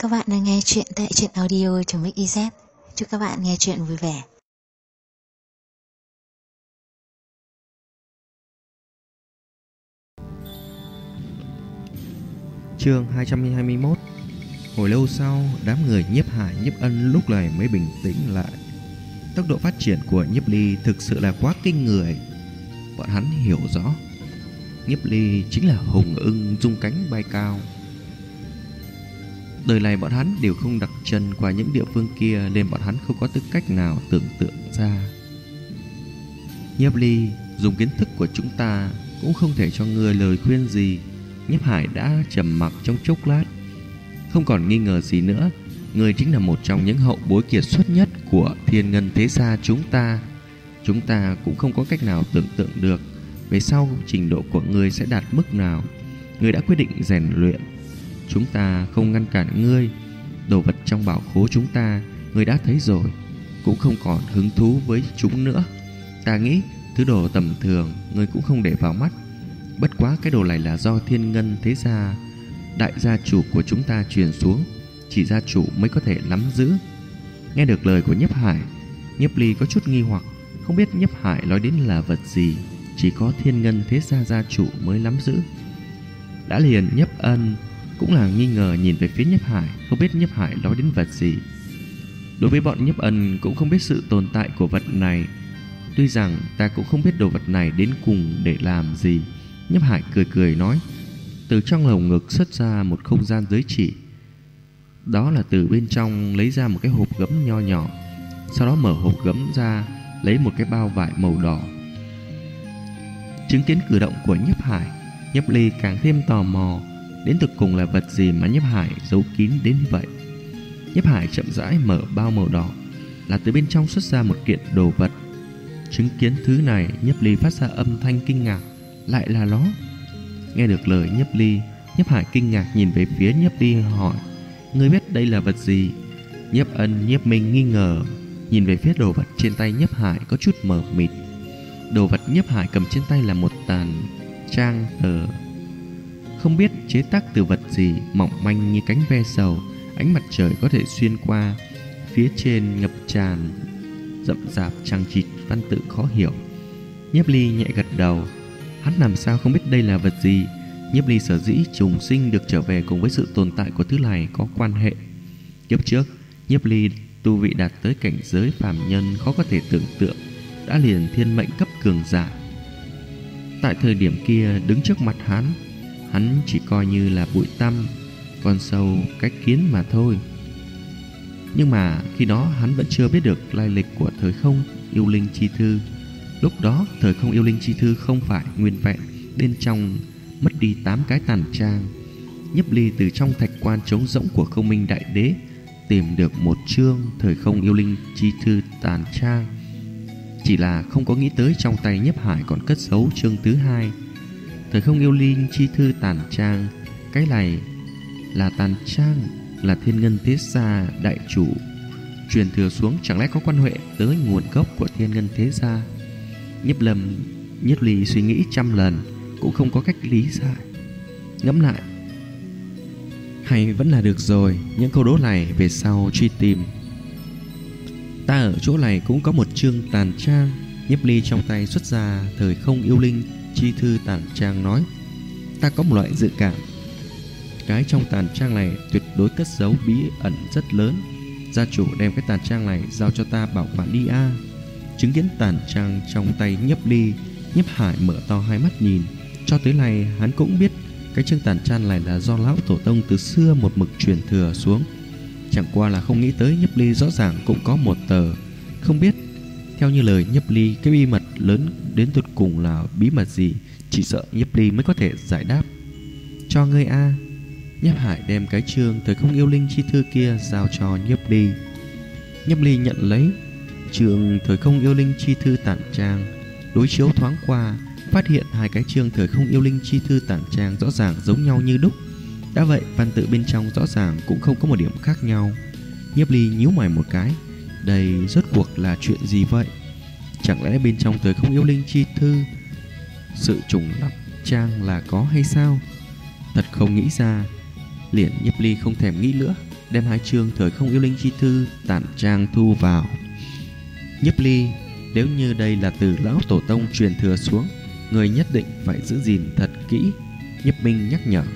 Các bạn đang nghe chuyện tại truyện audio.mix.iz. Chúc các bạn nghe chuyện vui vẻ. Chương 221. Hồi lâu sau, đám người Nhiếp Hải, Nhiếp Ân lúc này mới bình tĩnh lại. Tốc độ phát triển của Nhiếp Ly thực sự là quá kinh người. Bọn hắn hiểu rõ, Nhiếp Ly chính là hùng ưng rung cánh bay cao. Đời này bọn hắn đều không đặt chân qua những địa phương kia, nên bọn hắn không có tư cách nào tưởng tượng ra. Nhiếp Ly, dùng kiến thức của chúng ta cũng không thể cho ngươi lời khuyên gì. Nhiếp Hải đã trầm mặc trong chốc lát. Không còn nghi ngờ gì nữa, ngươi chính là một trong những hậu bối kiệt xuất nhất của Thiên Ngân thế gia chúng ta. Chúng ta cũng không có cách nào tưởng tượng được về sau trình độ của ngươi sẽ đạt mức nào. Ngươi đã quyết định rèn luyện, chúng ta không ngăn cản ngươi. Đồ vật trong bảo khố chúng ta ngươi đã thấy rồi, cũng không còn hứng thú với chúng nữa. Ta nghĩ thứ đồ tầm thường ngươi cũng không để vào mắt. Bất quá cái đồ này là do Thiên Ngân thế gia, đại gia chủ của chúng ta truyền xuống, chỉ gia chủ mới có thể nắm giữ. Nghe được lời của Nhiếp Hải, Nhiếp Ly có chút nghi hoặc, không biết Nhiếp Hải nói đến là vật gì chỉ có Thiên Ngân thế gia gia chủ mới nắm giữ. Đã liền Nhiếp Ân cũng là nghi ngờ nhìn về phía Nhiếp Hải, không biết Nhiếp Hải nói đến vật gì. Đối với bọn Nhiếp Ân cũng không biết sự tồn tại của vật này. Tuy rằng ta cũng không biết đồ vật này đến cùng để làm gì. Nhiếp Hải cười cười nói, từ trong lồng ngực xuất ra một không gian giới chỉ. Đó là từ bên trong lấy ra một cái hộp gấm nho nhỏ. Sau đó mở hộp gấm ra, lấy một cái bao vải màu đỏ. Chứng kiến cử động của Nhiếp Hải, Nhiếp Ly càng thêm tò mò, đến thực cùng là vật gì mà Nhiếp Hải giấu kín đến vậy. Nhiếp Hải chậm rãi mở bao màu đỏ, là từ bên trong xuất ra một kiện đồ vật. Chứng kiến thứ này, Nhiếp Ly phát ra âm thanh kinh ngạc, lại là nó. Nghe được lời Nhiếp Ly, Nhiếp Hải kinh ngạc nhìn về phía Nhiếp Ly hỏi, ngươi biết đây là vật gì? Nhiếp Ân, Nhiếp Minh nghi ngờ nhìn về phía đồ vật trên tay Nhiếp Hải có chút mờ mịt. Đồ vật Nhiếp Hải cầm trên tay là một tàn trang tờ, không biết chế tác từ vật gì, mỏng manh như cánh ve sầu. Ánh mặt trời có thể xuyên qua, phía trên ngập tràn rậm rạp chằng chịt văn tự khó hiểu. Nhiếp Ly nhẹ gật đầu. Hắn làm sao không biết đây là vật gì? Nhiếp Ly sở dĩ trùng sinh được trở về cùng với sự tồn tại của thứ này có quan hệ. Kiếp trước, Nhiếp Ly tu vị đạt tới cảnh giới phàm nhân khó có thể tưởng tượng, đã liền thiên mệnh cấp cường giả. Tại thời điểm kia đứng trước mặt hắn chỉ coi như là bụi tăm, con sâu cái kiến mà thôi. Nhưng mà khi đó hắn vẫn chưa biết được lai lịch của thời không yêu linh chi thư. Lúc đó thời không yêu linh chi thư không phải nguyên vẹn, bên trong mất đi 8 cái tàn trang. Nhiếp Ly từ trong thạch quan trống rỗng của Không Minh Đại Đế tìm được một chương thời không yêu linh chi thư tàn trang. Chỉ là không có nghĩ tới trong tay Nhiếp Hải còn cất giấu chương thứ 2 thời không yêu linh chi thư tàn trang. Cái này là tàn trang, là Thiên Ngân thế gia đại chủ truyền thừa xuống, chẳng lẽ có quan hệ tới nguồn gốc của Thiên Ngân thế gia? Nhiếp Ly suy nghĩ trăm lần cũng không có cách lý giải. Ngẫm lại, hay vẫn là được rồi, những câu đố này về sau truy tìm. Ta ở chỗ này cũng có một chương tàn trang. Nhiếp Ly trong tay xuất ra thời không yêu linh chi thư tàn trang nói, ta có một loại dự cảm, cái trong tàn trang này tuyệt đối cất giấu bí ẩn rất lớn. Gia chủ đem cái tàn trang này giao cho ta bảo quản đi a. Chứng kiến tàn trang trong tay Nhiếp Ly, Nhiếp Hải mở to hai mắt nhìn. Cho tới nay hắn cũng biết cái chương tàn trang này là do lão tổ tông từ xưa một mực truyền thừa xuống. Chẳng qua là không nghĩ tới Nhiếp Ly rõ ràng cũng có một tờ. Không biết theo như lời Nhiếp Ly, cái bí mật lớn đến tột cùng là bí mật gì, chỉ sợ Nhiếp Ly mới có thể giải đáp. Cho ngươi a. Nhiếp Hải đem cái chương thời không yêu linh chi thư kia giao cho Nhiếp Ly. Nhiếp Ly nhận lấy chương thời không yêu linh chi thư tản trang, đối chiếu thoáng qua, phát hiện hai cái chương thời không yêu linh chi thư tản trang rõ ràng giống nhau như đúc. Đã vậy văn tự bên trong rõ ràng cũng không có một điểm khác nhau. Nhiếp Ly nhíu mày một cái, đây rốt cuộc là chuyện gì vậy? Chẳng lẽ bên trong thời không yêu linh chi thư sự trùng lặp trang là có hay sao? Thật không nghĩ ra. Liền Nhiếp Ly không thèm nghĩ nữa, đem 2 chương Thời Không Yêu Linh chi thư tản trang thu vào. Nhiếp Ly, nếu như đây là từ lão tổ tông truyền thừa xuống, người nhất định phải giữ gìn thật kỹ, Nhiếp Minh nhắc nhở.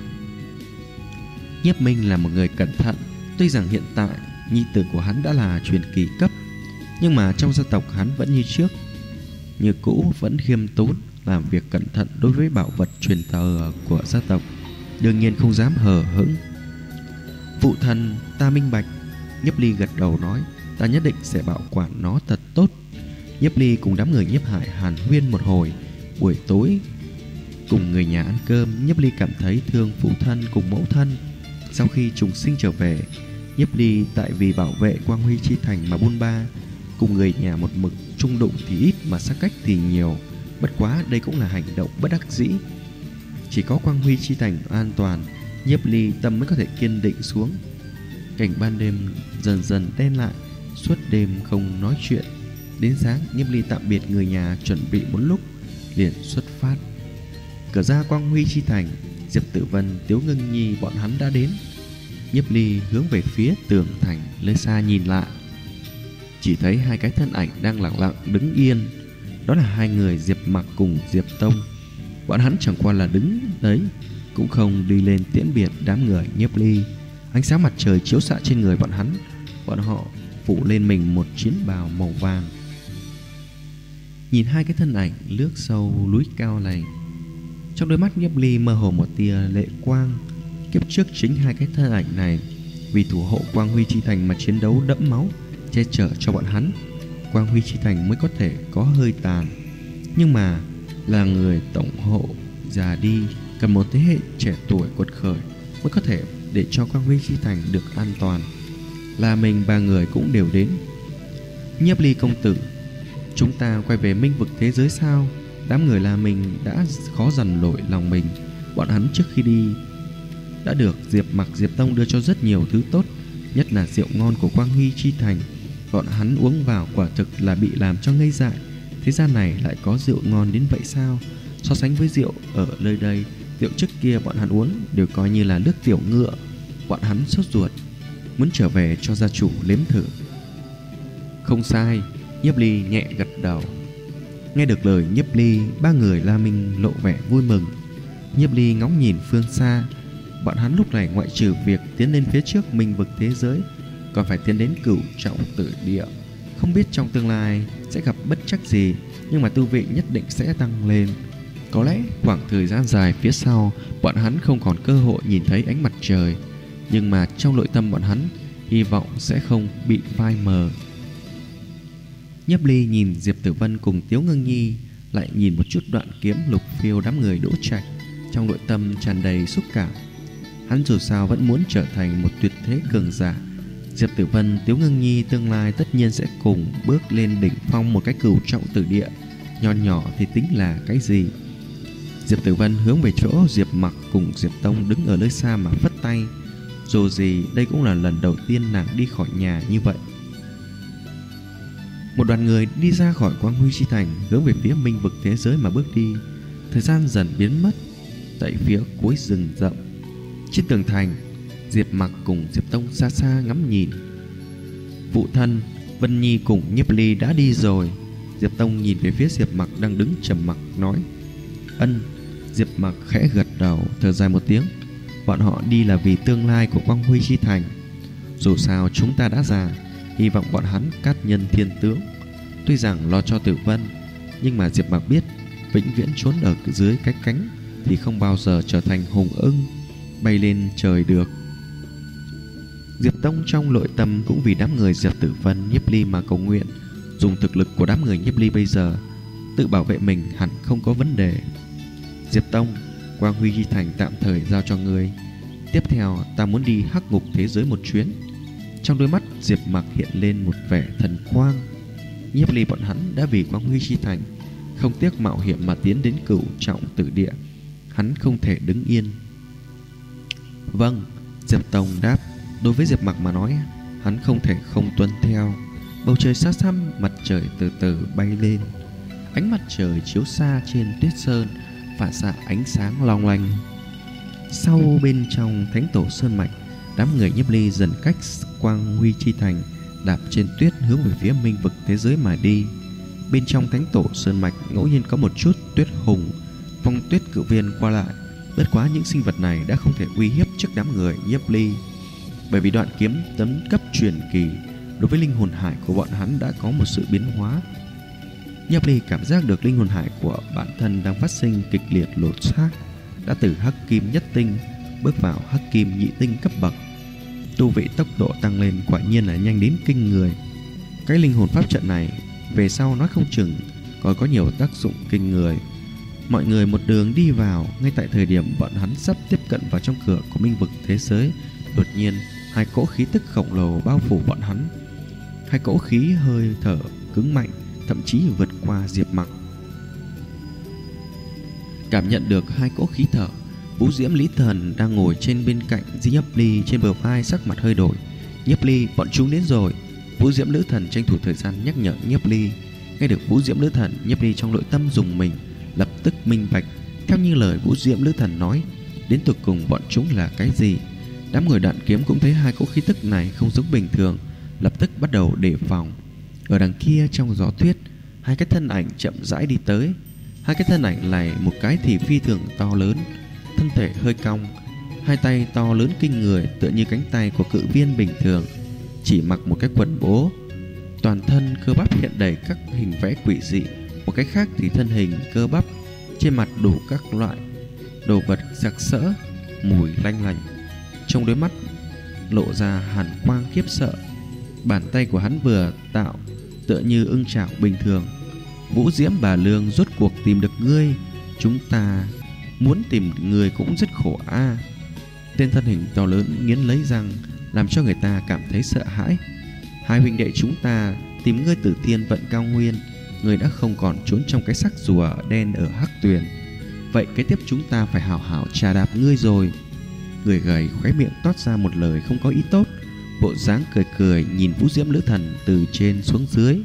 Nhiếp Minh là một người cẩn thận. Tuy rằng hiện tại nhi tử của hắn đã là truyền kỳ cấp, nhưng mà trong gia tộc hắn vẫn như trước, như cũ vẫn khiêm tốn, làm việc cẩn thận đối với bảo vật truyền thừa của gia tộc, đương nhiên không dám hờ hững. Phụ thân, ta minh bạch. Nhiếp Ly gật đầu nói, ta nhất định sẽ bảo quản nó thật tốt. Nhiếp Ly cùng đám người Nhiếp Hải hàn huyên một hồi. Buổi tối cùng người nhà ăn cơm, Nhiếp Ly cảm thấy thương phụ thân cùng mẫu thân. Sau khi trùng sinh trở về, Nhiếp Ly tại vì bảo vệ Quang Huy Chi Thành mà buôn ba, cùng người nhà một mực chung đụng thì ít mà xa cách thì nhiều. Bất quá đây cũng là hành động bất đắc dĩ. Chỉ có Quang Huy Chi Thành an toàn, Nhiếp Ly tâm mới có thể kiên định xuống. Cảnh ban đêm dần dần đen lại, suốt đêm không nói chuyện. Đến sáng, Nhiếp Ly tạm biệt người nhà, chuẩn bị một lúc liền xuất phát. Cửa ra Quang Huy Chi Thành, Diệp Tử Vân, Tiếu Ngưng Nhi bọn hắn đã đến. Nhiếp Ly hướng về phía tường thành nơi xa nhìn lại, chỉ thấy 2 cái thân ảnh đang lặng lặng đứng yên. Đó là 2 người Diệp Mặc cùng Diệp Tông. Bọn hắn chẳng qua là đứng đấy, cũng không đi lên tiễn biệt đám người Nhiếp Ly. Ánh sáng mặt trời chiếu xạ trên người bọn hắn. Bọn họ phủ lên mình một chiến bào màu vàng. Nhìn 2 cái thân ảnh lướt sâu núi cao này, trong đôi mắt Nhiếp Ly mơ hồ một tia lệ quang. Kiếp trước chính 2 cái thân ảnh này vì thủ hộ Quang Huy Chi Thành mà chiến đấu đẫm máu, che chở cho bọn hắn, Quang Huy Chi Thành mới có thể có hơi tàn. Nhưng mà là người tổng hộ già đi, cần một thế hệ trẻ tuổi quật khởi mới có thể để cho Quang Huy Chi Thành được an toàn. Là mình 3 người cũng đều đến. Nhiếp Ly công tử, chúng ta quay về Minh Vực thế giới sao? Đám người là mình đã khó dằn nổi lòng mình. Bọn hắn trước khi đi đã được Diệp Mặc, Diệp Tông đưa cho rất nhiều thứ tốt, nhất là rượu ngon của Quang Huy Chi Thành. Bọn hắn uống vào quả thực là bị làm cho ngây dại. Thế gian này lại có rượu ngon đến vậy sao? So sánh với rượu ở nơi đây, rượu trước kia bọn hắn uống đều coi như là nước tiểu ngựa. Bọn hắn sốt ruột, muốn trở về cho gia chủ nếm thử. Không sai, Nhiếp Ly nhẹ gật đầu. Nghe được lời Nhiếp Ly, 3 người La Minh lộ vẻ vui mừng. Nhiếp Ly ngóng nhìn phương xa. Bọn hắn lúc này ngoại trừ việc tiến lên phía trước Minh Vực thế giới, còn phải tiến đến Cửu Trọng Tử Địa. Không biết trong tương lai sẽ gặp bất trắc gì, nhưng mà tu vị nhất định sẽ tăng lên. Có lẽ khoảng thời gian dài phía sau, bọn hắn không còn cơ hội nhìn thấy ánh mặt trời, nhưng mà trong nội tâm bọn hắn hy vọng sẽ không bị phai mờ. Nhiếp Ly nhìn Diệp Tử Vân cùng Tiếu Ngưng Nhi, lại nhìn một chút đoạn kiếm lục phiêu đám người Đỗ Trạch, trong nội tâm tràn đầy xúc cảm. Hắn dù sao vẫn muốn trở thành một tuyệt thế cường giả. Diệp Tử Vân, Tiếu Ngưng Nhi tương lai tất nhiên sẽ cùng bước lên đỉnh phong một cái Cửu Trọng Tử Địa. Nho nhỏ thì tính là cái gì? Diệp Tử Vân hướng về chỗ Diệp Mặc cùng Diệp Tông đứng ở nơi xa mà phất tay. Dù gì đây cũng là lần đầu tiên nàng đi khỏi nhà như vậy. Một đoàn người đi ra khỏi Quang Huy Chi Thành, hướng về phía Minh Vực thế giới mà bước đi. Thời gian dần biến mất. Tại phía cuối rừng rậm, trên tường thành, Diệp Mặc cùng Diệp Tông xa xa ngắm nhìn. Phụ thân, Vân Nhi cùng Nhiếp Ly đã đi rồi. Diệp Tông nhìn về phía Diệp Mặc đang đứng trầm mặc nói. Ân. Diệp Mặc khẽ gật đầu, thở dài một tiếng. Bọn họ đi là vì tương lai của Quang Huy Chi Thành. Dù sao chúng ta đã già, hy vọng bọn hắn cát nhân thiên tướng. Tuy rằng lo cho Tử Vân, nhưng mà Diệp Mặc biết vĩnh viễn trốn ở dưới cái cánh thì không bao giờ trở thành hùng ưng bay lên trời được. Diệp Tông trong nội tâm cũng vì đám người Diệp Tử Vân, Nhiếp Ly mà cầu nguyện. Dùng thực lực của đám người Nhiếp Ly bây giờ, tự bảo vệ mình hẳn không có vấn đề. Diệp Tông, Quang Huy Chi Thành tạm thời giao cho ngươi. Tiếp theo ta muốn đi Hắc Ngục thế giới một chuyến. Trong đôi mắt Diệp Mặc hiện lên một vẻ thần quang. Nhiếp Ly bọn hắn đã vì Quang Huy Chi Thành không tiếc mạo hiểm mà tiến đến Cửu Trọng Tử Địa. Hắn không thể đứng yên. Vâng, Diệp Tông đáp. Đối với Diệp Mặc mà nói, hắn không thể không tuân theo. Bầu trời xa xăm, mặt trời từ từ bay lên. Ánh mặt trời chiếu xa trên tuyết sơn, phản xạ ánh sáng long lanh. Sau bên trong thánh tổ sơn mạch, Đám người Nhiếp Ly dần cách Quang Huy Chi Thành, đạp trên tuyết hướng về phía minh vực thế giới mà đi. Bên trong thánh tổ sơn mạch ngẫu nhiên có một chút tuyết hùng, phong tuyết cự viên qua lại. Bất quá những sinh vật này đã không thể uy hiếp trước đám người Nhiếp Ly, bởi vì đoạn kiếm tấn cấp truyền kỳ đối với linh hồn hải của bọn hắn đã có một sự biến hóa. Nhiếp Ly cảm giác được linh hồn hải của bản thân đang phát sinh kịch liệt lột xác, đã từ hắc kim nhất tinh bước vào hắc kim nhị tinh cấp bậc. Tu vị tốc độ tăng lên quả nhiên là nhanh đến kinh người. Cái linh hồn pháp trận này về sau nói không chừng còn có nhiều tác dụng kinh người. Mọi người một đường đi vào. Ngay tại thời điểm bọn hắn sắp tiếp cận vào trong cửa của minh vực thế giới, đột nhiên hai cỗ khí tức khổng lồ bao phủ bọn hắn. Hai cỗ khí hơi thở cứng mạnh, thậm chí vượt qua Diệp Mặc. Cảm nhận được hai cỗ khí thở, Vũ Diễm Lý Thần đang ngồi trên bên cạnh Nhiếp Ly trên bờ vai sắc mặt hơi đổi. Nhiếp Ly, bọn chúng đến rồi. Vũ Diễm Lữ Thần tranh thủ thời gian nhắc nhở Nhiếp Ly. Nghe được Vũ Diễm Lữ Thần, Nhiếp Ly trong nội tâm rùng mình, lập tức minh bạch. Theo như lời Vũ Diễm Lữ Thần nói, đến tột cùng bọn chúng là cái gì? Đám người Đạn Kiếm cũng thấy hai cỗ khí tức này không giống bình thường, lập tức bắt đầu đề phòng. Ở đằng kia trong gió tuyết, hai cái thân ảnh chậm rãi đi tới. Hai cái thân ảnh này, một cái thì phi thường to lớn, thân thể hơi cong, hai tay to lớn kinh người tựa như cánh tay của cự viên bình thường, chỉ mặc một cái quần bố, toàn thân cơ bắp hiện đầy các hình vẽ quỷ dị. Một cái khác thì thân hình cơ bắp, trên mặt đủ các loại đồ vật sặc sỡ, mùi lanh lành, trong đôi mắt lộ ra hàn quang khiếp sợ. Bàn tay của hắn vừa tạo tựa như ưng chảo bình thường. Vũ Diễm bà Lương, rốt cuộc tìm được ngươi. Chúng ta muốn tìm người cũng rất khổ a. Tên thân hình to lớn nghiến lấy răng, làm cho người ta cảm thấy sợ hãi. Hai huynh đệ chúng ta tìm ngươi từ Thiên Vận Cao Nguyên, ngươi đã không còn trốn trong cái xác rùa đen ở Hắc Tuyền. Vậy kế tiếp chúng ta phải hảo hảo trà đạp ngươi rồi. Người gầy khóe miệng toát ra một lời không có ý tốt, bộ dáng cười cười nhìn Vũ Diễm Lữ Thần từ trên xuống dưới.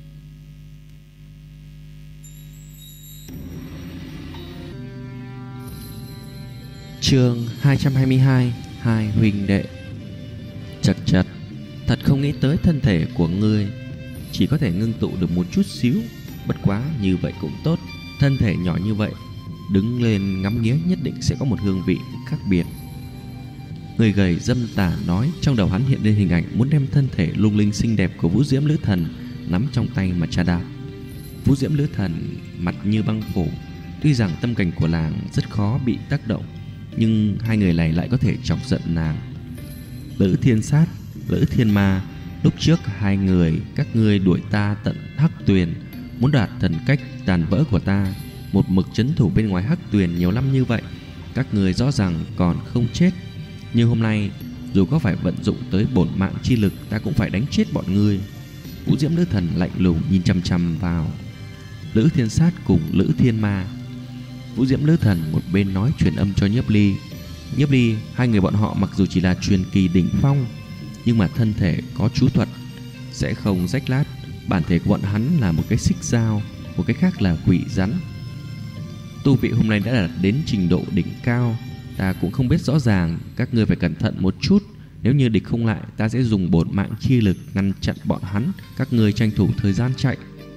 Chương 222: Hai huynh đệ. Chật chật, thật không nghĩ tới thân thể của ngươi chỉ có thể ngưng tụ được một chút xíu. Bất quá như vậy cũng tốt, thân thể nhỏ như vậy đứng lên ngắm nghía nhất định sẽ có một hương vị khác biệt. Người gầy dâm tà nói, trong đầu hắn hiện lên hình ảnh muốn đem thân thể lung linh xinh đẹp của Vũ Diễm Lữ Thần nắm trong tay mà trà đạp. Vũ Diễm Lữ Thần mặt như băng phủ. Tuy rằng tâm cảnh của nàng rất khó bị tác động, nhưng hai người này lại có thể chọc giận nàng. Lữ Thiên Sát, Lữ Thiên Ma, lúc trước hai người các ngươi đuổi ta tận Hắc Tuyền, muốn đoạt thần cách tàn vỡ của ta, một mực trấn thủ bên ngoài Hắc Tuyền nhiều năm như vậy, các ngươi rõ ràng còn không chết. Nhưng hôm nay dù có phải vận dụng tới bổn mạng chi lực, ta cũng phải đánh chết bọn ngươi. Vũ Diễm Lữ Thần lạnh lùng nhìn chằm chằm vào Lữ Thiên Sát cùng Lữ Thiên Ma. Vũ Diễm Lữ Thần một bên nói truyền âm cho Nhiếp Ly. Nhiếp Ly, hai người bọn họ mặc dù chỉ là truyền kỳ đỉnh phong, nhưng mà thân thể có chú thuật, sẽ không rách lát. Bản thể của bọn hắn là một cái xích dao, một cái khác là quỷ rắn. Tu vị hôm nay đã đạt đến trình độ đỉnh cao. Ta cũng không biết rõ ràng, các ngươi phải cẩn thận một chút. Nếu như địch không lại, ta sẽ dùng bổn mạng chi lực ngăn chặn bọn hắn. Các ngươi tranh thủ thời gian chạy.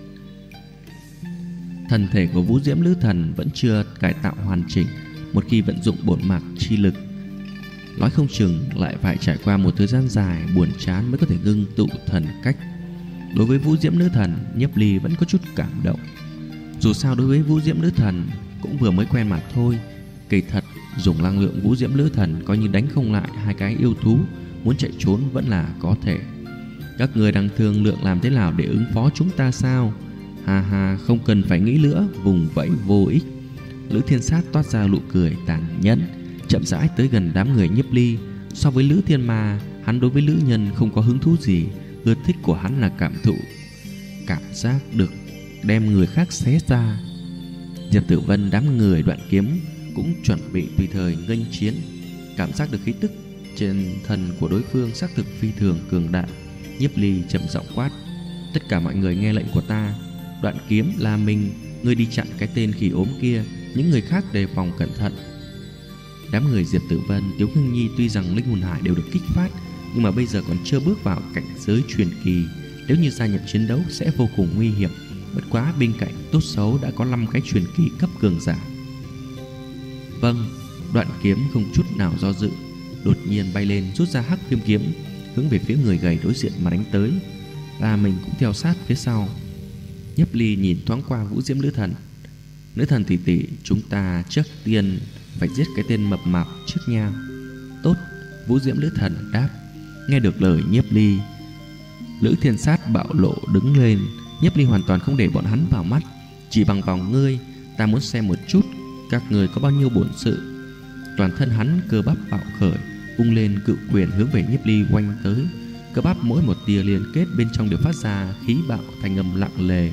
Thân thể của Vũ Diễm Lữ Thần vẫn chưa cải tạo hoàn chỉnh. Một khi vận dụng bổn mạng chi lực, nói không chừng lại phải trải qua một thời gian dài buồn chán mới có thể ngưng tụ thần cách. Đối với Vũ Diễm Lữ Thần, Nhiếp Ly vẫn có chút cảm động. Dù sao đối với Vũ Diễm Lữ Thần cũng vừa mới quen mà thôi. Kỳ thật dùng năng lượng Vũ Diễm Lữ Thần coi như đánh không lại hai cái yêu thú, muốn chạy trốn vẫn là có thể. Các người đang thương lượng làm thế nào để ứng phó chúng ta sao? Ha ha, không cần phải nghĩ nữa, vùng vẫy vô ích. Lữ Thiên Sát toát ra nụ cười tàn nhẫn, chậm rãi tới gần đám người Nhiếp Ly. So với Lữ Thiên Ma, hắn đối với nữ nhân không có hứng thú gì. Ưa thích của hắn là cảm giác được đem người khác xé ra. Diệp Tử Vân, đám người Đoạn Kiếm cũng chuẩn bị tùy thời nghênh chiến. Cảm giác được khí tức trên thân của đối phương xác thực phi thường cường đại. Nhiếp Ly trầm giọng quát: tất cả mọi người nghe lệnh của ta. Đoạn Kiếm là mình, ngươi đi chặn cái tên khỉ ốm kia, những người khác đề phòng cẩn thận. Đám người Diệp Tử Vân, Tiếu Ngưng Nhi tuy rằng linh hồn hải đều được kích phát, nhưng mà bây giờ còn chưa bước vào cảnh giới truyền kỳ. Nếu như gia nhập chiến đấu sẽ vô cùng nguy hiểm. Bất quá bên cạnh tốt xấu đã có 5 cái truyền kỳ cấp cường giả. Vâng, Đoạn Kiếm không chút nào do dự, đột nhiên bay lên rút ra hắc viêm kiếm, hướng về phía người gầy đối diện mà đánh tới. Và mình cũng theo sát phía sau. Nhiếp Ly nhìn thoáng qua Vũ Diễm Nữ Thần. Nữ thần tỷ tỷ, chúng ta trước tiên phải giết cái tên mập mạp trước nha. Tốt, Vũ Diễm Nữ Thần đáp. Nghe được lời Nhiếp Ly, Lữ Thiên Sát bạo lộ đứng lên. Nhiếp Ly hoàn toàn không để bọn hắn vào mắt. Chỉ bằng vào ngươi, ta muốn xem một chút các người có bao nhiêu bổn sự. Toàn thân hắn cơ bắp bạo khởi, vung lên cự quyền hướng về Nhiếp Ly oanh tới. Cơ bắp mỗi một tia liên kết bên trong đều phát ra khí bạo thành âm lặng lề.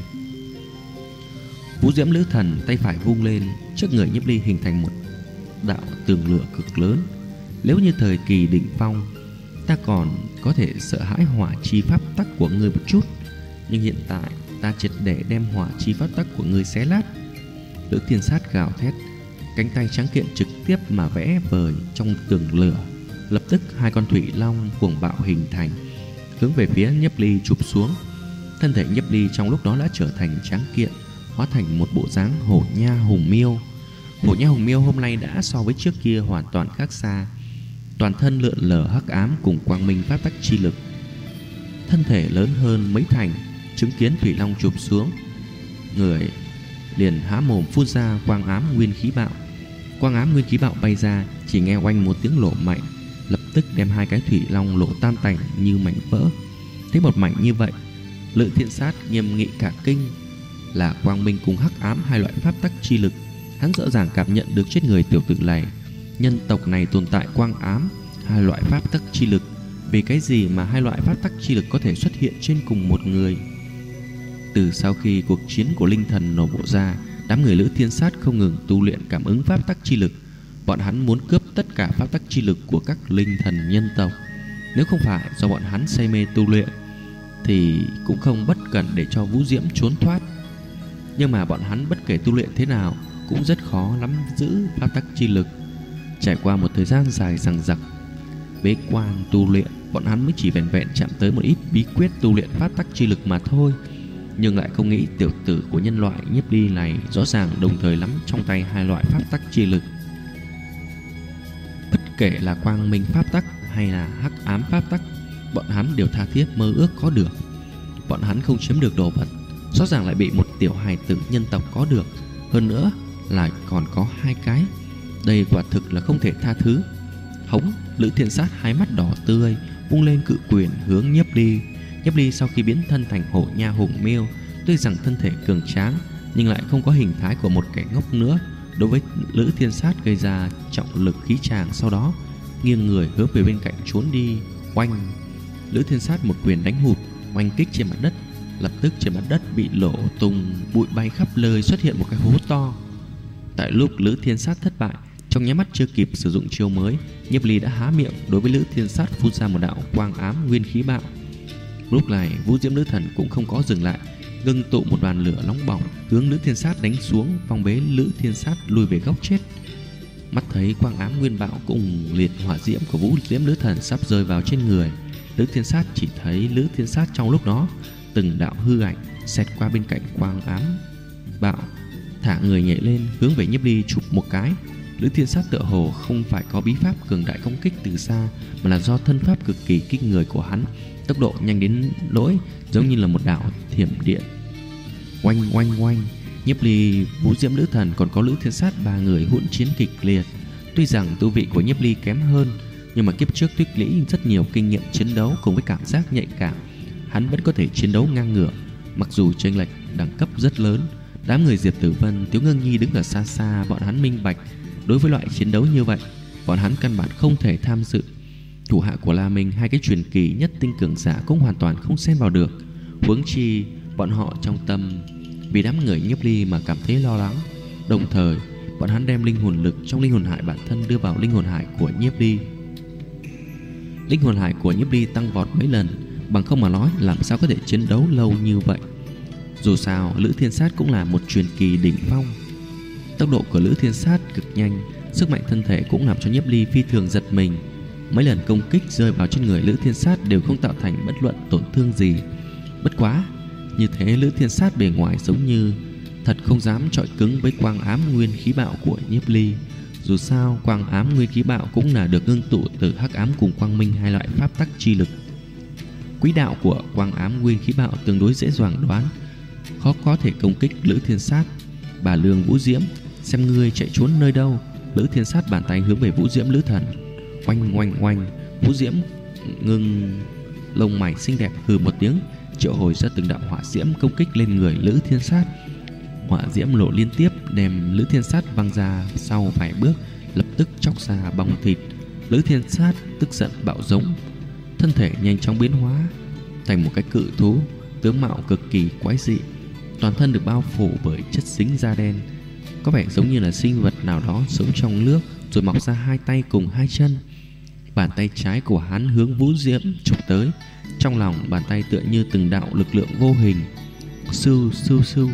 Vũ Diễm Nữ Thần tay phải vung lên, trước người Nhiếp Ly hình thành một đạo tường lửa cực lớn. Nếu như thời kỳ đỉnh phong, ta còn có thể sợ hãi hỏa chi pháp tắc của ngươi một chút, nhưng hiện tại ta triệt để đem hỏa chi pháp tắc của ngươi xé lát. Lữ Thiên Sát gào thét, cánh tay trắng kiện trực tiếp mà vẽ vời trong tường lửa. Lập tức hai con thủy long cuồng bạo hình thành, hướng về phía Nhiếp Ly chụp xuống. Thân thể Nhiếp Ly trong lúc đó đã trở thành trắng kiện, hóa thành một bộ dáng hổ nha hùng miêu. Hổ nha hùng miêu hôm nay đã so với trước kia hoàn toàn khác xa. Toàn thân lượn lờ hắc ám cùng quang minh pháp tắc chi lực, thân thể lớn hơn mấy thành. Chứng kiến thủy long chụp xuống, người liền há mồm phun ra quang ám nguyên khí bạo. Quang ám nguyên khí bạo bay ra, chỉ nghe oanh một tiếng nổ mạnh, lập tức đem hai cái thủy long lộ tam tành như mảnh vỡ. Thấy một mảnh như vậy, Lữ Thiên Sát nghiêm nghị cả kinh. Là quang minh cùng hắc ám hai loại pháp tắc chi lực. Hắn rõ ràng cảm nhận được trên người tiểu tử này, nhân tộc này tồn tại quang ám hai loại pháp tắc chi lực. Vì cái gì mà hai loại pháp tắc chi lực có thể xuất hiện trên cùng một người? Từ sau khi cuộc chiến của linh thần nổ bộ ra, đám người Lữ Thiên Sát không ngừng tu luyện cảm ứng pháp tắc chi lực. Bọn hắn muốn cướp tất cả pháp tắc chi lực của các linh thần nhân tộc. Nếu không phải do bọn hắn say mê tu luyện thì cũng không bất cần để cho Vũ Diễm trốn thoát. Nhưng mà bọn hắn bất kể tu luyện thế nào cũng rất khó nắm giữ pháp tắc chi lực. Trải qua một thời gian dài dằng dặc bế quan tu luyện, bọn hắn mới chỉ vẻn vẹn chạm tới một ít bí quyết tu luyện pháp tắc chi lực mà thôi. Nhưng lại không nghĩ tiểu tử của nhân loại Nhiếp Ly này rõ ràng đồng thời nắm trong tay hai loại pháp tắc chi lực. Bất kể là quang minh pháp tắc hay là hắc ám pháp tắc, bọn hắn đều tha thiết mơ ước có được. Bọn hắn không chiếm được đồ vật, rõ ràng lại bị một tiểu hài tử nhân tộc có được, hơn nữa lại còn có hai cái. Đây quả thực là không thể tha thứ. Hống! Lữ Thiên Sát hai mắt đỏ tươi, vung lên cự quyền hướng Nhiếp Ly. Nhiếp Ly sau khi biến thân thành hổ nha hùng miêu, tuy rằng thân thể cường tráng nhưng lại không có hình thái của một kẻ ngốc nữa. Đối với Lữ Thiên Sát gây ra trọng lực khí tràng, sau đó nghiêng người hướng về bên cạnh trốn đi. Oanh! Lữ Thiên Sát một quyền đánh hụt, oanh kích trên mặt đất. Lập tức trên mặt đất bị lộ tung, bụi bay khắp nơi, xuất hiện một cái hố to. Tại lúc Lữ Thiên Sát thất bại, trong nháy mắt chưa kịp sử dụng chiêu mới, Nhiếp Ly đã há miệng đối với Lữ Thiên Sát phun ra một đạo quang ám nguyên khí bạo. Lúc này Vũ Diễm Nữ Thần cũng không có dừng lại, ngưng tụ một đoàn lửa nóng bỏng hướng Lữ Thiên Sát đánh xuống, phong bế Lữ Thiên Sát lùi về góc chết. Mắt thấy quang ám nguyên bạo cùng liệt hỏa diễm của Vũ Diễm Nữ Thần sắp rơi vào trên người, Lữ Thiên Sát chỉ thấy Lữ Thiên Sát trong lúc đó từng đạo hư ảnh xẹt qua bên cạnh quang ám bạo, thả người nhảy lên hướng về Nhiếp Ly chụp một cái. Lữ Thiên Sát tựa hồ không phải có bí pháp cường đại công kích từ xa, mà là do thân pháp cực kỳ kinh người của hắn, tốc độ nhanh đến nỗi giống như là một đạo thiểm điện. Oanh oanh oanh! Nhiếp Ly, Vũ Diễm Nữ Thần còn có Lữ Thiên Sát ba người hỗn chiến kịch liệt. Tuy rằng tu vị của Nhiếp Ly kém hơn, nhưng mà kiếp trước tích lũy rất nhiều kinh nghiệm chiến đấu cùng với cảm giác nhạy cảm, hắn vẫn có thể chiến đấu ngang ngửa. Mặc dù chênh lệch đẳng cấp rất lớn, đám người Diệp Tử Vân, Tiếu Ngưng Nhi đứng ở xa xa, bọn hắn minh bạch đối với loại chiến đấu như vậy, bọn hắn căn bản không thể tham dự. Thủ hạ của La Minh, hai cái truyền kỳ nhất tinh cường giả cũng hoàn toàn không xen vào được. Huống chi bọn họ trong tâm vì đám người Nhiếp Ly mà cảm thấy lo lắng. Đồng thời bọn hắn đem linh hồn lực trong linh hồn hải bản thân đưa vào linh hồn hải của Nhiếp Ly. Linh hồn hải của Nhiếp Ly tăng vọt mấy lần, bằng không mà nói làm sao có thể chiến đấu lâu như vậy. Dù sao Lữ Thiên Sát cũng là một truyền kỳ đỉnh phong. Tốc độ của Lữ Thiên Sát cực nhanh, Sức mạnh thân thể cũng làm cho Nhiếp Ly phi thường giật mình. Mấy lần công kích rơi vào trên người Lữ Thiên Sát đều không tạo thành bất luận tổn thương gì. Bất quá, như thế Lữ Thiên Sát bề ngoài giống như thật không dám chọi cứng với quang ám nguyên khí bạo của Nhiếp Ly. Dù sao, quang ám nguyên khí bạo cũng là được ngưng tụ từ hắc ám cùng quang minh hai loại pháp tắc chi lực. Quỹ đạo của quang ám nguyên khí bạo tương đối dễ dàng đoán, khó có thể công kích Lữ Thiên Sát. Bà Lương Vũ Diễm, xem ngươi chạy trốn nơi đâu. Lữ Thiên Sát bàn tay hướng về Vũ Diễm Lữ Thần. Oanh oanh oanh, Vũ Diễm ngưng lông mày xinh đẹp hừ một tiếng, triệu hồi ra từng đạo hỏa diễm công kích lên người Lữ Thiên Sát. Hỏa diễm nổ liên tiếp đem Lữ Thiên Sát văng ra sau vài bước, lập tức chóc ra bong thịt. Lữ Thiên Sát tức giận bạo giống, thân thể nhanh chóng biến hóa thành một cái cự thú, tướng mạo cực kỳ quái dị, toàn thân được bao phủ bởi chất dính da đen, có vẻ giống như là sinh vật nào đó sống trong nước, rồi mọc ra hai tay cùng hai chân. Bàn tay trái của hắn hướng Vũ Diễm chụp tới, trong lòng bàn tay tựa như từng đạo lực lượng vô hình, sưu sưu sưu.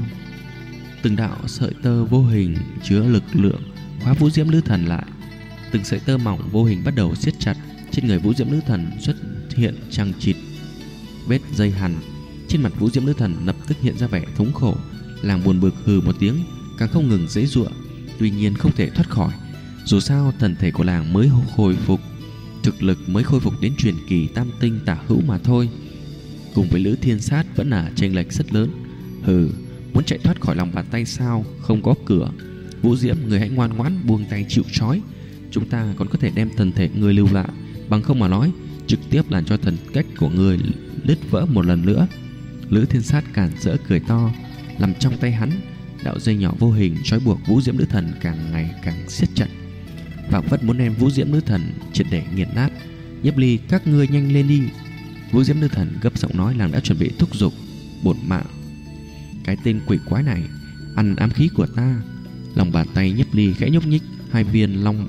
Từng đạo sợi tơ vô hình chứa lực lượng khóa Vũ Diễm Lữ Thần lại. Từng sợi tơ mỏng vô hình bắt đầu siết chặt. Trên người Vũ Diễm Lữ Thần xuất hiện chằng chịt vết dây hằn. Trên mặt Vũ Diễm Lữ Thần lập tức hiện ra vẻ thống khổ, làm buồn bực hừ một tiếng, càng không ngừng giãy giụa. Tuy nhiên không thể thoát khỏi, dù sao thần thể của làng mới hồi phục, thực lực mới khôi phục đến truyền kỳ tam tinh tả hữu mà thôi. Cùng với Lữ Thiên Sát vẫn là chênh lệch rất lớn. Hừ, muốn chạy thoát khỏi lòng bàn tay sao? Không có cửa. Vũ Diễm, người hãy ngoan ngoãn buông tay chịu trói. Chúng ta còn có thể đem thần thể người lưu lại, bằng không mà nói trực tiếp làm cho thần cách của người đứt vỡ một lần nữa. Lữ Thiên Sát cản rỡ cười to, nằm trong tay hắn đạo dây nhỏ vô hình trói buộc Vũ Diễm Nữ Thần càng ngày càng siết chặt, phảng phất muốn đem Vũ Diễm Nữ Thần triệt để nghiền nát. Nhiếp Ly, các ngươi nhanh lên đi. Vũ Diễm Nữ Thần gấp giọng nói, nàng đã chuẩn bị thúc giục. Bổn mạng, cái tên quỷ quái này ăn ám khí của ta. Lòng bàn tay Nhiếp Ly khẽ nhúc nhích, hai viên long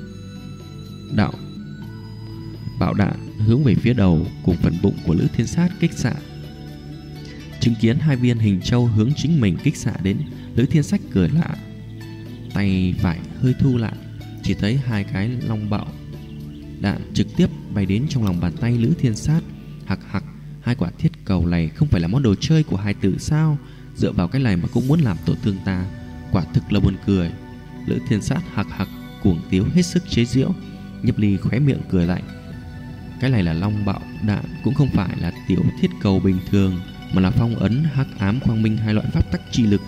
bạo đạn hướng về phía đầu cùng phần bụng của Lữ Thiên Sát kích xạ. Chứng kiến hai viên hình châu hướng chính mình kích xạ đến, Lữ Thiên Sách cười lạ, tay phải hơi thu lại, chỉ thấy hai cái long bạo đạn trực tiếp bay đến trong lòng bàn tay Lữ Thiên Sát. Hặc hặc, hai quả thiết cầu này không phải là món đồ chơi của hài tử sao? Dựa vào cái này mà cũng muốn làm tổn thương ta, quả thực là buồn cười. Lữ Thiên Sát hặc hặc cuồng tiếu hết sức chế giễu. Nhiếp Ly khóe miệng cười lạnh, cái này là long bạo đạn, cũng không phải là tiểu thiết cầu bình thường, mà là phong ấn hắc ám quang minh hai loại pháp tắc chi lực.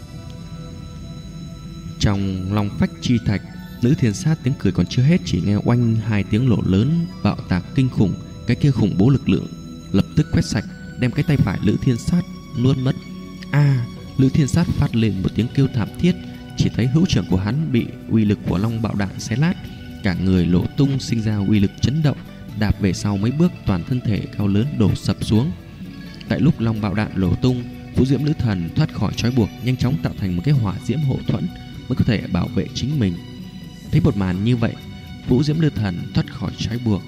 Trong long phách chi thạch, Lữ Thiên Sát tiếng cười còn chưa hết, chỉ nghe oanh hai tiếng nổ lớn bạo tạc kinh khủng. Cái kia khủng bố lực lượng lập tức quét sạch, đem cái tay phải Lữ Thiên Sát nuốt mất. Lữ Thiên Sát phát lên một tiếng kêu thảm thiết, chỉ thấy hữu trưởng của hắn bị uy lực của long bạo đạn xé lát, cả người nổ tung, sinh ra uy lực chấn động, đạp về sau mấy bước, toàn thân thể cao lớn đổ sập xuống. Tại lúc long bạo đạn nổ tung, Vũ Diễm Nữ Thần thoát khỏi trói buộc, nhanh chóng tạo thành một cái hỏa diễm hộ thuẫn mới có thể bảo vệ chính mình. Thấy một màn như vậy, Vũ Diễm Nữ Thần thoát khỏi trói buộc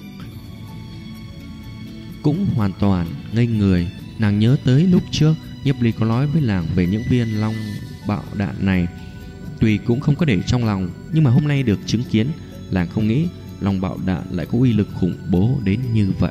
cũng hoàn toàn ngây người. Nàng nhớ tới lúc trước Nhiếp Ly có nói với nàng về những viên long bạo đạn này, tuy cũng không có để trong lòng, nhưng mà hôm nay được chứng kiến, nàng không nghĩ long bạo đạn lại có uy lực khủng bố đến như vậy.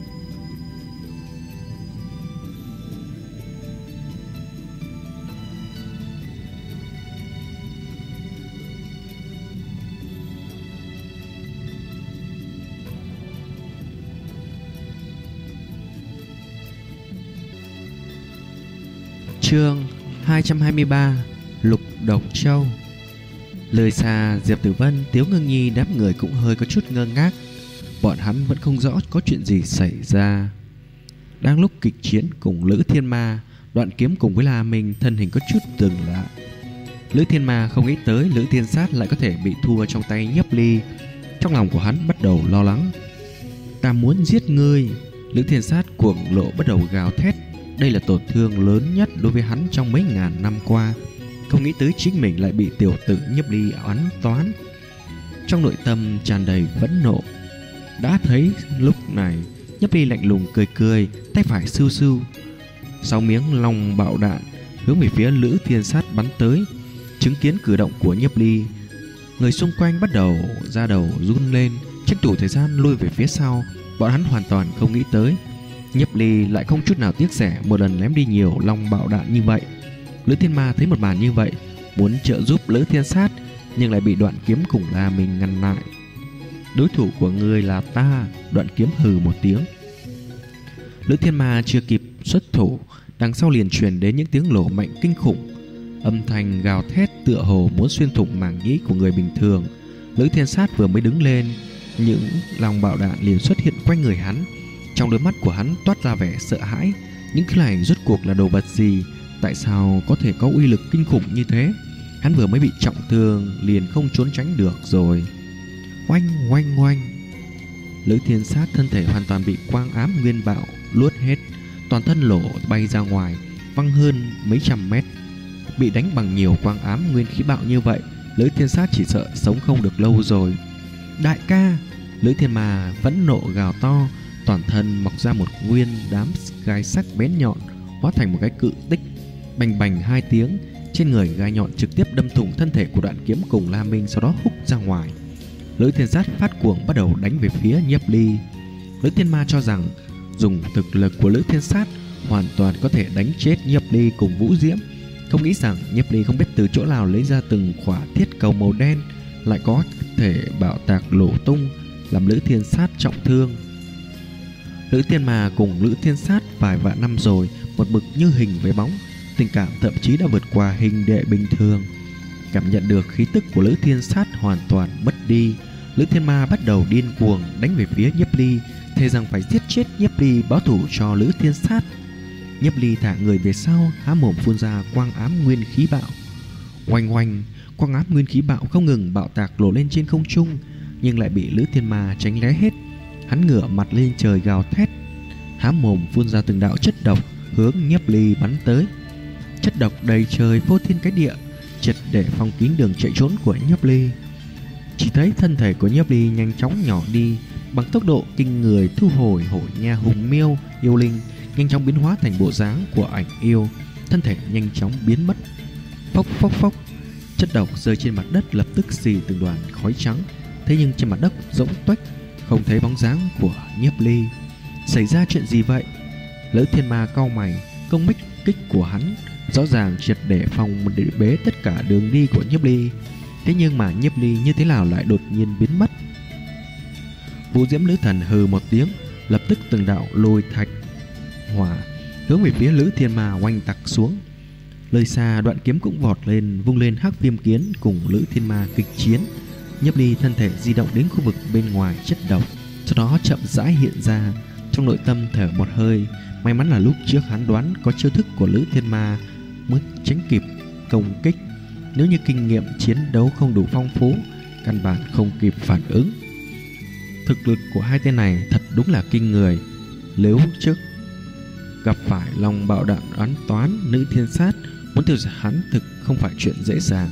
Chương 223: Lục Độc Châu. Lời xa Diệp Tử Vân, Tiếu Ngưng Nhi đám người cũng hơi có chút ngơ ngác. Bọn hắn vẫn không rõ có chuyện gì xảy ra. Đang lúc kịch chiến cùng Lữ Thiên Ma, Đoạn Kiếm cùng với La Minh thân hình có chút dừng lại. Lữ Thiên Ma không nghĩ tới Lữ Thiên Sát lại có thể bị thua trong tay Nhiếp Ly. Trong lòng của hắn bắt đầu lo lắng. Ta muốn giết ngươi. Lữ Thiên Sát cuồng lộ bắt đầu gào thét. Đây là tổn thương lớn nhất đối với hắn trong mấy ngàn năm qua. Không nghĩ tới chính mình lại bị tiểu tử Nhiếp Ly oán toán. Trong nội tâm tràn đầy phẫn nộ. Đã thấy lúc này Nhiếp Ly lạnh lùng cười cười, tay phải sưu sưu 6 miếng long bạo đạn hướng về phía Lữ Thiên Sát bắn tới. Chứng kiến cử động của Nhiếp Ly, Người xung quanh bắt đầu da đầu run lên, tranh thủ thời gian lui về phía sau. Bọn hắn hoàn toàn không nghĩ tới Nhiếp Ly lại không chút nào tiếc rẻ một lần ném đi nhiều long bạo đạn như vậy. Lữ Thiên Ma thấy một màn như vậy, muốn trợ giúp Lữ Thiên Sát, nhưng lại bị Đoạn Kiếm cùng La Minh ngăn lại. Đối thủ của ngươi là ta. Đoạn Kiếm hừ một tiếng. Lữ Thiên Ma chưa kịp xuất thủ, đằng sau liền truyền đến những tiếng nổ mạnh kinh khủng. Âm thanh gào thét tựa hồ muốn xuyên thủng màng nhĩ của người bình thường. Lữ Thiên Sát vừa mới đứng lên, những lòng bạo đạn liền xuất hiện quanh người hắn. Trong đôi mắt của hắn toát ra vẻ sợ hãi. Những thứ này rốt cuộc là đồ vật gì? Tại sao có thể có uy lực kinh khủng như thế? Hắn vừa mới bị trọng thương liền không trốn tránh được rồi. Oanh oanh oanh. Lữ Thiên Sát thân thể hoàn toàn bị quang ám nguyên bạo luốt hết, toàn thân lỗ bay ra ngoài, văng hơn mấy trăm mét. Bị đánh bằng nhiều quang ám nguyên khí bạo như vậy, Lữ Thiên Sát chỉ sợ sống không được lâu rồi. Đại ca! Lữ Thiên Ma phẫn nộ gào to, toàn thân mọc ra một nguyên đám gai sắc bén nhọn, hóa thành một cái cự tích. Bành bành hai tiếng, trên người gai nhọn trực tiếp đâm thủng thân thể của Đoạn Kiếm cùng La Minh, sau đó húc ra ngoài. Lữ Thiên Sát phát cuồng bắt đầu đánh về phía Nhiếp Ly. Lữ Thiên Ma cho rằng dùng thực lực của Lữ Thiên Sát hoàn toàn có thể đánh chết Nhiếp Ly cùng Vũ Diễm, không nghĩ rằng Nhiếp Ly không biết từ chỗ nào lấy ra từng khỏa thiết cầu màu đen, lại có thể bạo tạc nổ tung, làm Lữ Thiên Sát trọng thương. Lữ Thiên Ma cùng Lữ Thiên Sát vài vạn năm rồi, một bực như hình với bóng, tình cảm thậm chí đã vượt qua hình đệ bình thường. Cảm nhận được khí tức của Lữ Thiên Sát hoàn toàn mất đi, Lữ Thiên Ma bắt đầu điên cuồng đánh về phía Nhiếp Ly, thề rằng phải giết chết Nhiếp Ly báo thù cho Lữ Thiên Sát. Nhiếp Ly thả người về sau, há mồm phun ra quang ám nguyên khí bạo. Oanh oanh, quang ám nguyên khí bạo không ngừng bạo tạc nổ lên trên không trung, nhưng lại bị Lữ Thiên Ma tránh né hết. Hắn ngửa mặt lên trời gào thét, há mồm phun ra từng đạo chất độc hướng Nhiếp Ly bắn tới. Chất độc đầy trời phô thiên cái địa, triệt để phong kín đường chạy trốn của Nhiếp Ly. Chỉ thấy thân thể của Nhiếp Ly nhanh chóng nhỏ đi, bằng tốc độ kinh người thu hồi hổ nha hùng miêu yêu linh, nhanh chóng biến hóa thành bộ dáng của ảnh yêu, thân thể nhanh chóng biến mất. Phốc phốc phốc, chất độc rơi trên mặt đất lập tức xì từng đoàn khói trắng. Thế nhưng trên mặt đất rỗng tuếch, không thấy bóng dáng của Nhiếp Ly. Xảy ra chuyện gì vậy? Lữ Thiên Ma cau mày, công kích của hắn rõ ràng triệt để phòng để bế tất cả đường đi của Nhiếp Ly. Thế nhưng mà Nhiếp Ly như thế nào lại đột nhiên biến mất? Vũ Diễm Nữ Thần hừ một tiếng, lập tức từng đạo lôi thạch hỏa hướng về phía Lữ Thiên Ma oanh tạc xuống. Nơi xa Đoạn Kiếm cũng vọt lên, vung lên hắc viêm kiếm cùng Lữ Thiên Ma kịch chiến. Nhiếp Ly thân thể di động đến khu vực bên ngoài chất độc, sau đó chậm rãi hiện ra. Trong nội tâm thở một hơi, may mắn là lúc trước hắn đoán có chiêu thức của Lữ Thiên Ma mới tránh kịp công kích. Nếu như kinh nghiệm chiến đấu không đủ phong phú, căn bản không kịp phản ứng. Thực lực của hai tên này thật đúng là kinh người. Nếu trước gặp phải lòng bạo đạn oán toán Lữ Thiên Sát, muốn tiêu diệt hắn thực không phải chuyện dễ dàng.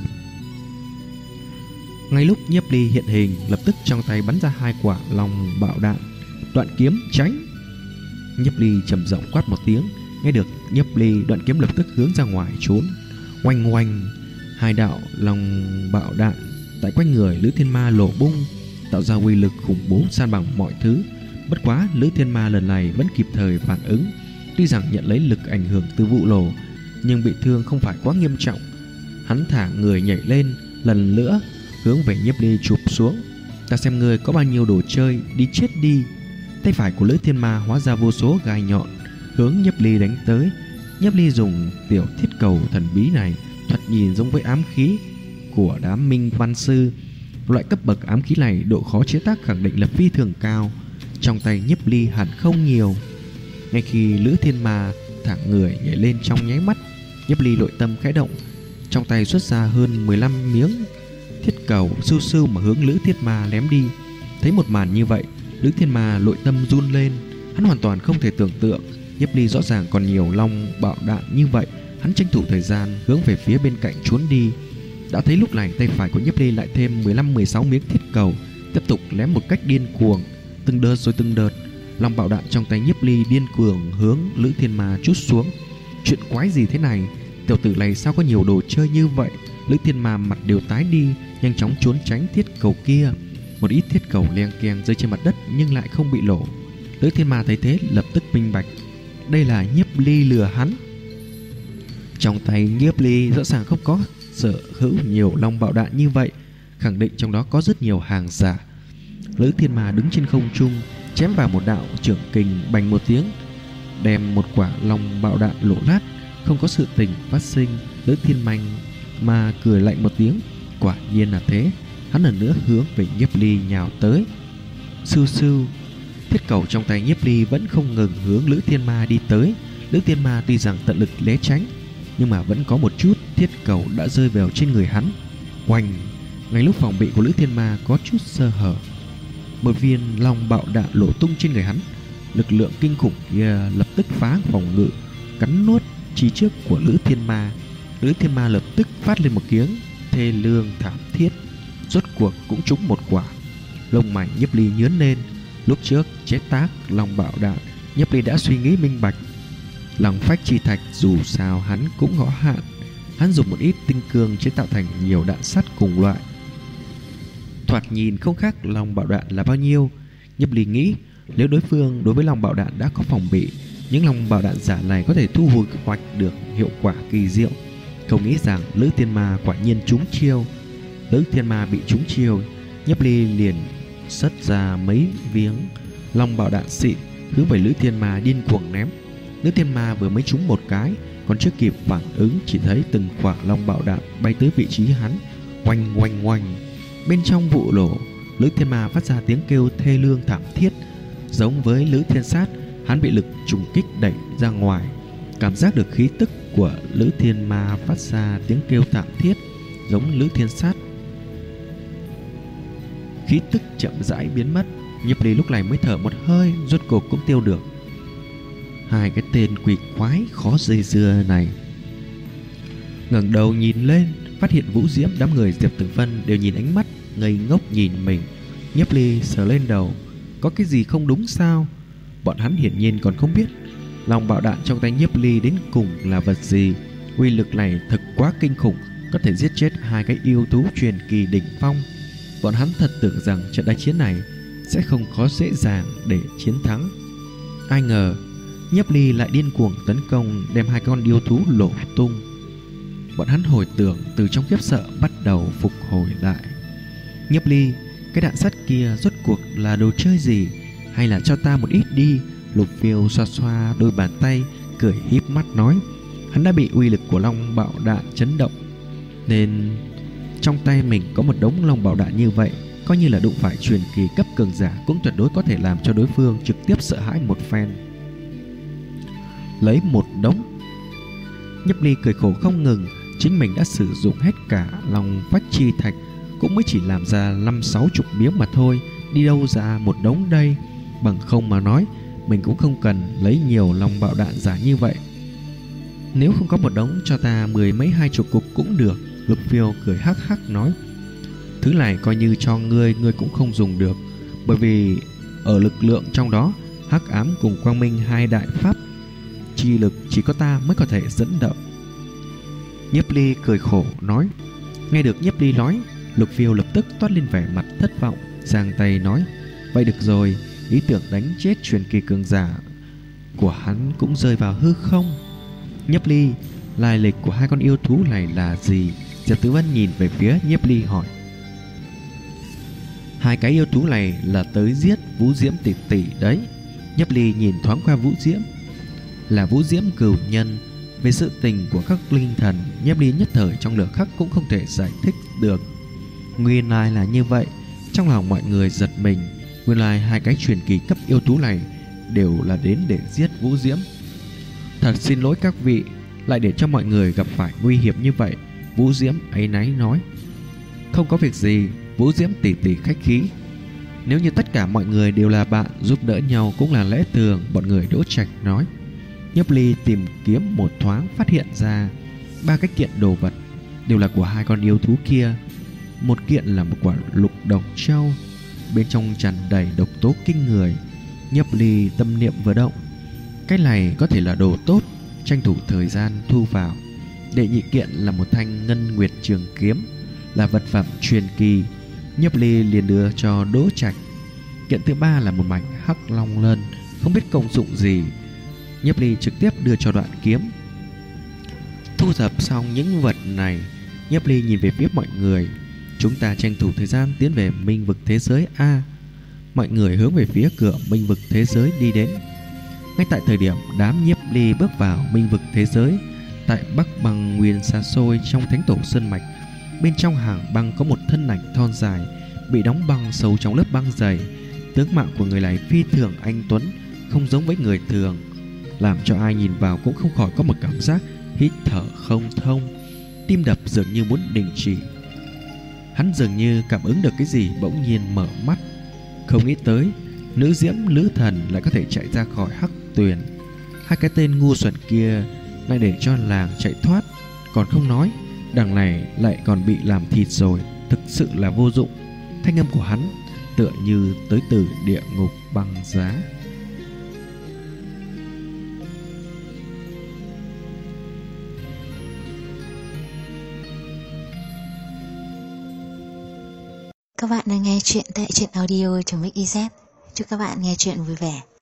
Ngay lúc Nhiếp Ly hiện hình, lập tức trong tay bắn ra hai quả lòng bạo đạn. Đoạn Kiếm tránh. Nhiếp Ly trầm giọng quát một tiếng. Nghe được Nhiếp Ly, Đoạn Kiếm lập tức hướng ra ngoài trốn. Oanh oanh, hai đạo lòng bạo đạn tại quanh người Lữ Thiên Ma nổ bung, tạo ra uy lực khủng bố san bằng mọi thứ. Bất quá Lữ Thiên Ma lần này vẫn kịp thời phản ứng. Tuy rằng nhận lấy lực ảnh hưởng từ vụ nổ, nhưng bị thương không phải quá nghiêm trọng. Hắn thả người nhảy lên, lần nữa hướng về Nhiếp Ly chụp xuống. Ta xem ngươi có bao nhiêu đồ chơi, đi chết đi. Tay phải của Lữ Thiên Ma hóa ra vô số gai nhọn, hướng Nhiếp Ly đánh tới. Nhiếp Ly dùng tiểu thiết cầu thần bí này, thoạt nhìn giống với ám khí của đám minh văn sư. Loại cấp bậc ám khí này độ khó chế tác khẳng định là phi thường cao. Trong tay Nhiếp Ly hẳn không nhiều. Ngay khi Lữ Thiên Ma thả người nhảy lên trong nháy mắt, Nhiếp Ly nội tâm khẽ động, trong tay xuất ra hơn 15 miếng thiết cầu sưu sưu mà hướng Lữ Thiên Ma ném đi. Thấy một màn như vậy, Lữ Thiên Ma nội tâm run lên. Hắn hoàn toàn không thể tưởng tượng Nhiếp Ly rõ ràng còn nhiều long bạo đạn như vậy. Hắn tranh thủ thời gian hướng về phía bên cạnh trốn đi. Đã thấy lúc này tay phải của Nhiếp Ly lại thêm 15-16 miếng thiết cầu, tiếp tục ném một cách điên cuồng, từng đợt rồi từng đợt. Long bạo đạn trong tay Nhiếp Ly điên cuồng hướng Lữ Thiên Ma trút xuống. Chuyện quái gì thế này? Tiểu tử này sao có nhiều đồ chơi như vậy? Lữ Thiên Ma mặt đều tái đi, nhanh chóng trốn tránh thiết cầu kia. Một ít thiết cầu leng keng rơi trên mặt đất nhưng lại không bị lộ. Lữ Thiên Ma thấy thế lập tức minh bạch, đây là Nhiếp Ly lừa hắn. Trong tay Nhiếp Ly rõ ràng không có sở hữu nhiều long bạo đạn như vậy, khẳng định trong đó có rất nhiều hàng giả. Lữ Thiên Ma đứng trên không trung, chém vào một đạo trưởng kình, bành một tiếng, đem một quả long bạo đạn lộ lát. Không có sự tình phát sinh. Lữ Thiên Ma cười lạnh một tiếng, quả nhiên là thế. Hắn lần nữa hướng về Nhiếp Ly nhào tới. Sưu sưu, thiết cầu trong tay Nhiếp Ly vẫn không ngừng hướng Lữ Thiên Ma đi tới. Lữ Thiên Ma tuy rằng tận lực né tránh, nhưng mà vẫn có một chút thiết cầu đã rơi vào trên người hắn. Oanh! Ngay lúc phòng bị của Lữ Thiên Ma có chút sơ hở, một viên long bạo đạn nổ tung trên người hắn. Lực lượng kinh khủng kia lập tức phá phòng ngự, cắn nuốt chi trước của Lữ Thiên Ma. Lữ Thiên Ma lập tức phát lên một tiếng thê lương thảm thiết, rốt cuộc cũng trúng một quả. Lông mày Nhiếp Ly nhướng lên. Lúc trước chế tác long bạo đạn, Nhiếp Ly đã suy nghĩ minh bạch, lòng phách chi thạch dù sao hắn cũng có hạn. Hắn dùng một ít tinh cương chế tạo thành nhiều đạn sắt cùng loại, thoạt nhìn không khác long bạo đạn là bao nhiêu. Nhiếp Ly nghĩ, nếu đối phương đối với long bạo đạn đã có phòng bị, những long bạo đạn giả này có thể thu hồi hoạch được hiệu quả kỳ diệu. Không nghĩ rằng Lữ Thiên Ma quả nhiên trúng chiêu. Lữ Thiên Ma bị trúng chiêu, Nhiếp Ly liền xuất ra mấy viếng long bạo đạn xịn hướng về Lữ Thiên Ma điên cuồng ném. Lữ Thiên Ma vừa mới trúng một cái, còn chưa kịp phản ứng, chỉ thấy từng quả long bạo đạn bay tới vị trí hắn. Oanh oanh oanh! Bên trong vụ nổ, Lữ Thiên Ma phát ra tiếng kêu thê lương thảm thiết. Giống với Lữ Thiên Sát, hắn bị lực trùng kích đẩy ra ngoài. Cảm giác được khí tức của Lữ Thiên Ma phát ra tiếng kêu thảm thiết giống Lữ Thiên Sát. Khí tức chậm rãi biến mất. Nhiếp Ly lúc này mới thở một hơi, rốt cuộc cũng tiêu được. Hai cái tên quỷ quái khó dây dưa này. Ngẩng đầu nhìn lên, phát hiện Vũ Diễm, đám người Diệp Tử Vân đều nhìn ánh mắt ngây ngốc nhìn mình. Nhiếp Ly sờ lên đầu, có cái gì không đúng sao? Bọn hắn hiển nhiên còn không biết lòng bạo đạn trong tay Nhiếp Ly đến cùng là vật gì. Uy lực này thật quá kinh khủng, có thể giết chết hai cái yêu thú truyền kỳ đỉnh phong. Bọn hắn thật tưởng rằng trận đại chiến này sẽ không có dễ dàng để chiến thắng. Ai ngờ Nhiếp Ly lại điên cuồng tấn công, đem hai con yêu thú nổ tung. Bọn hắn hồi tưởng từ trong khiếp sợ bắt đầu phục hồi lại. Nhiếp Ly, cái đạn sắt kia rốt cuộc là đồ chơi gì? Hay là cho ta một ít đi? Lục Phiêu xoa xoa đôi bàn tay, cười híp mắt nói. Hắn đã bị uy lực của long bạo đạn chấn động, nên trong tay mình có một đống long bạo đạn như vậy, coi như là đụng phải truyền kỳ cấp cường giả cũng tuyệt đối có thể làm cho đối phương trực tiếp sợ hãi một phen. Lấy một đống. Nhiếp Ly cười khổ không ngừng. Chính mình đã sử dụng hết cả lòng phách chi thạch, cũng mới chỉ làm ra 50-60 miếng mà thôi, đi đâu ra một đống đây? Bằng không mà nói, mình cũng không cần lấy nhiều lòng bạo đạn giả như vậy. Nếu không có một đống, cho ta 10 mấy 20 cục cũng được. Lục Phiêu cười hắc hắc nói. Thứ này coi như cho ngươi cũng không dùng được, bởi vì ở lực lượng trong đó, hắc ám cùng quang minh hai đại pháp chi lực chỉ có ta mới có thể dẫn động. Nhiếp Ly cười khổ nói. Nghe được Nhiếp Ly nói, Lục Phiêu lập tức toát lên vẻ mặt thất vọng, giang tay nói. Vậy được rồi, ý tưởng đánh chết truyền kỳ cường giả của hắn cũng rơi vào hư không. Nhiếp Ly, lai lịch của hai con yêu thú này là gì? Diệp Tử Vân nhìn về phía Nhiếp Ly hỏi. Hai cái yêu thú này là tới giết Vũ Diễm tỷ tỷ đấy. Nhiếp Ly nhìn thoáng qua Vũ Diễm, là Vũ Diễm cửu nhân. Về sự tình của các linh thần, Nhiếp Ly nhất thời trong lửa khắc cũng không thể giải thích được. Nguyên lai là như vậy. Trong lòng mọi người giật mình. Nguyên lai hai cái truyền kỳ cấp yêu thú này đều là đến để giết Vũ Diễm. Thật xin lỗi các vị, lại để cho mọi người gặp phải nguy hiểm như vậy. Vũ Diễm áy náy nói. Không có việc gì, Vũ Diễm tỷ tỷ khách khí. Nếu như tất cả mọi người đều là bạn, giúp đỡ nhau cũng là lẽ thường, bọn người Đỗ Trạch nói. Nhiếp Ly tìm kiếm một thoáng, phát hiện ra 3 cái kiện đồ vật đều là của hai con yêu thú kia. Một kiện là một quả lục độc châu, bên trong tràn đầy độc tố kinh người. Nhiếp Ly tâm niệm vừa động, cái này có thể là đồ tốt, tranh thủ thời gian thu vào. Đệ nhị kiện là một thanh ngân nguyệt trường kiếm, là vật phẩm truyền kỳ. Nhiếp Ly liền đưa cho Đỗ Trạch. Kiện thứ ba là một mảnh hắc long lân, không biết công dụng gì. Nhiếp Ly trực tiếp đưa cho Đoạn Kiếm. Thu thập xong những vật này, Nhiếp Ly nhìn về phía mọi người. Chúng ta tranh thủ thời gian tiến về Minh vực thế giới A. Mọi người hướng về phía cửa Minh vực thế giới đi đến. Ngay tại thời điểm đám Nhiếp Ly bước vào Minh vực thế giới, tại Bắc Băng Nguyên xa xôi trong Thánh Tổ Sơn Mạch, bên trong hàng băng có một thân ảnh thon dài bị đóng băng sâu trong lớp băng dày. Tướng mạo của người này phi thường anh tuấn, không giống với người thường, làm cho ai nhìn vào cũng không khỏi có một cảm giác hít thở không thông, tim đập dường như muốn đình chỉ. Hắn dường như cảm ứng được cái gì, bỗng nhiên mở mắt. Không nghĩ tới nữ diễm lữ thần lại có thể chạy ra khỏi hắc tuyền. Hai cái tên ngu xuẩn kia lại để cho làng chạy thoát, còn không nói, đằng này lại còn bị làm thịt rồi, thực sự là vô dụng. Thanh âm của hắn tựa như tới từ địa ngục băng giá. Các bạn đang nghe chuyện tại truyện audio.mix.iz. Chúc các bạn nghe chuyện vui vẻ.